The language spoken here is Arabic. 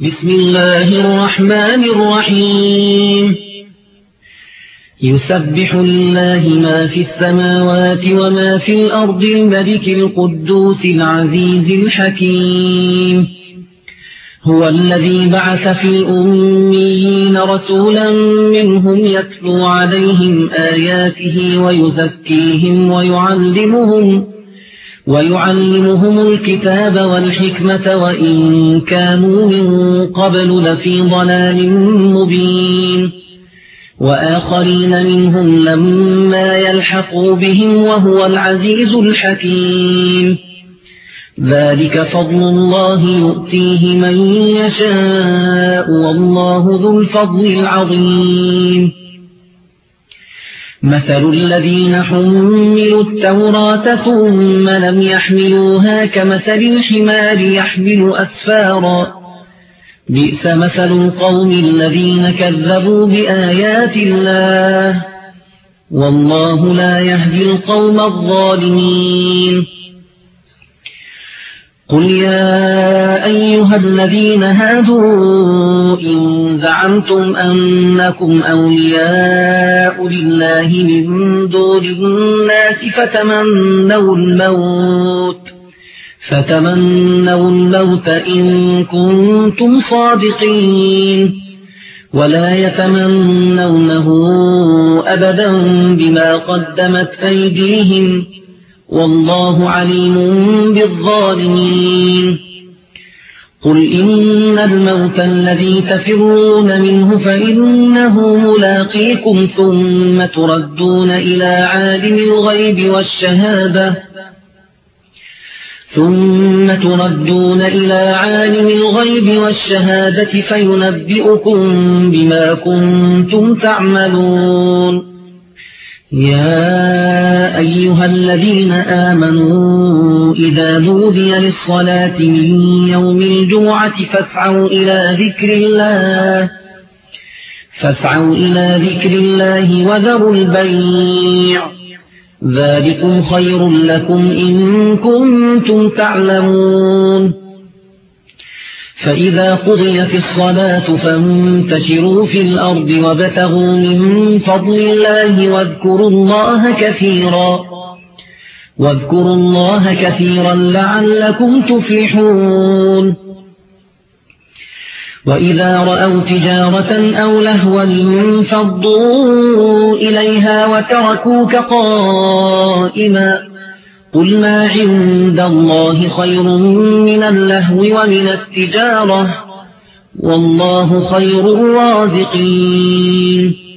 بسم الله الرحمن الرحيم يسبح لله ما في السماوات وما في الأرض الملك القدوس العزيز الحكيم هو الذي بعث في الأميين رسولا منهم يتلو عليهم آياته ويزكيهم ويعلمهم الكتاب والحكمة وإن كانوا من قبل لفي ضلال مبين وآخرين منهم لما يلحقوا بهم وهو العزيز الحكيم ذلك فضل الله يؤتيه من يشاء والله ذو الفضل العظيم مثل الذين حملوا التوراة ثم لم يحملوها كمثل الحمار يحمل أسفارا بئس مثل القوم الذين كذبوا بآيات الله والله لا يهدي القوم الظالمين قل يا أيها الذين هادوا إن زعمتم أنكم أولياء لله من دون الناس فتمنوا الموت إن كنتم صادقين ولا يتمنونه أبدا بما قدمت أيديهم والله عليم بالظالمين قل إن الموت الذي تفرون منه فإنه ملاقيكم ثم تردون إلى عالم الغيب والشهادة فينبئكم بما كنتم تعملون يا أيها الذين آمنوا إذا نودي للصلاة من يوم الجمعة فاسعوا إلى ذكر الله وذروا البيع ذلكم خير لكم إن كنتم تعلمون فإذا قضيت الصلاة فانتشروا في الأرض وابتغوا من فضل الله واذكروا الله كثيرا لعلكم تفلحون وإذا رأوا تجارة أو لهوا انفضوا إليها وتركوك قائما قل ما عند الله خير من اللهو ومن التجارة والله خير الرازقين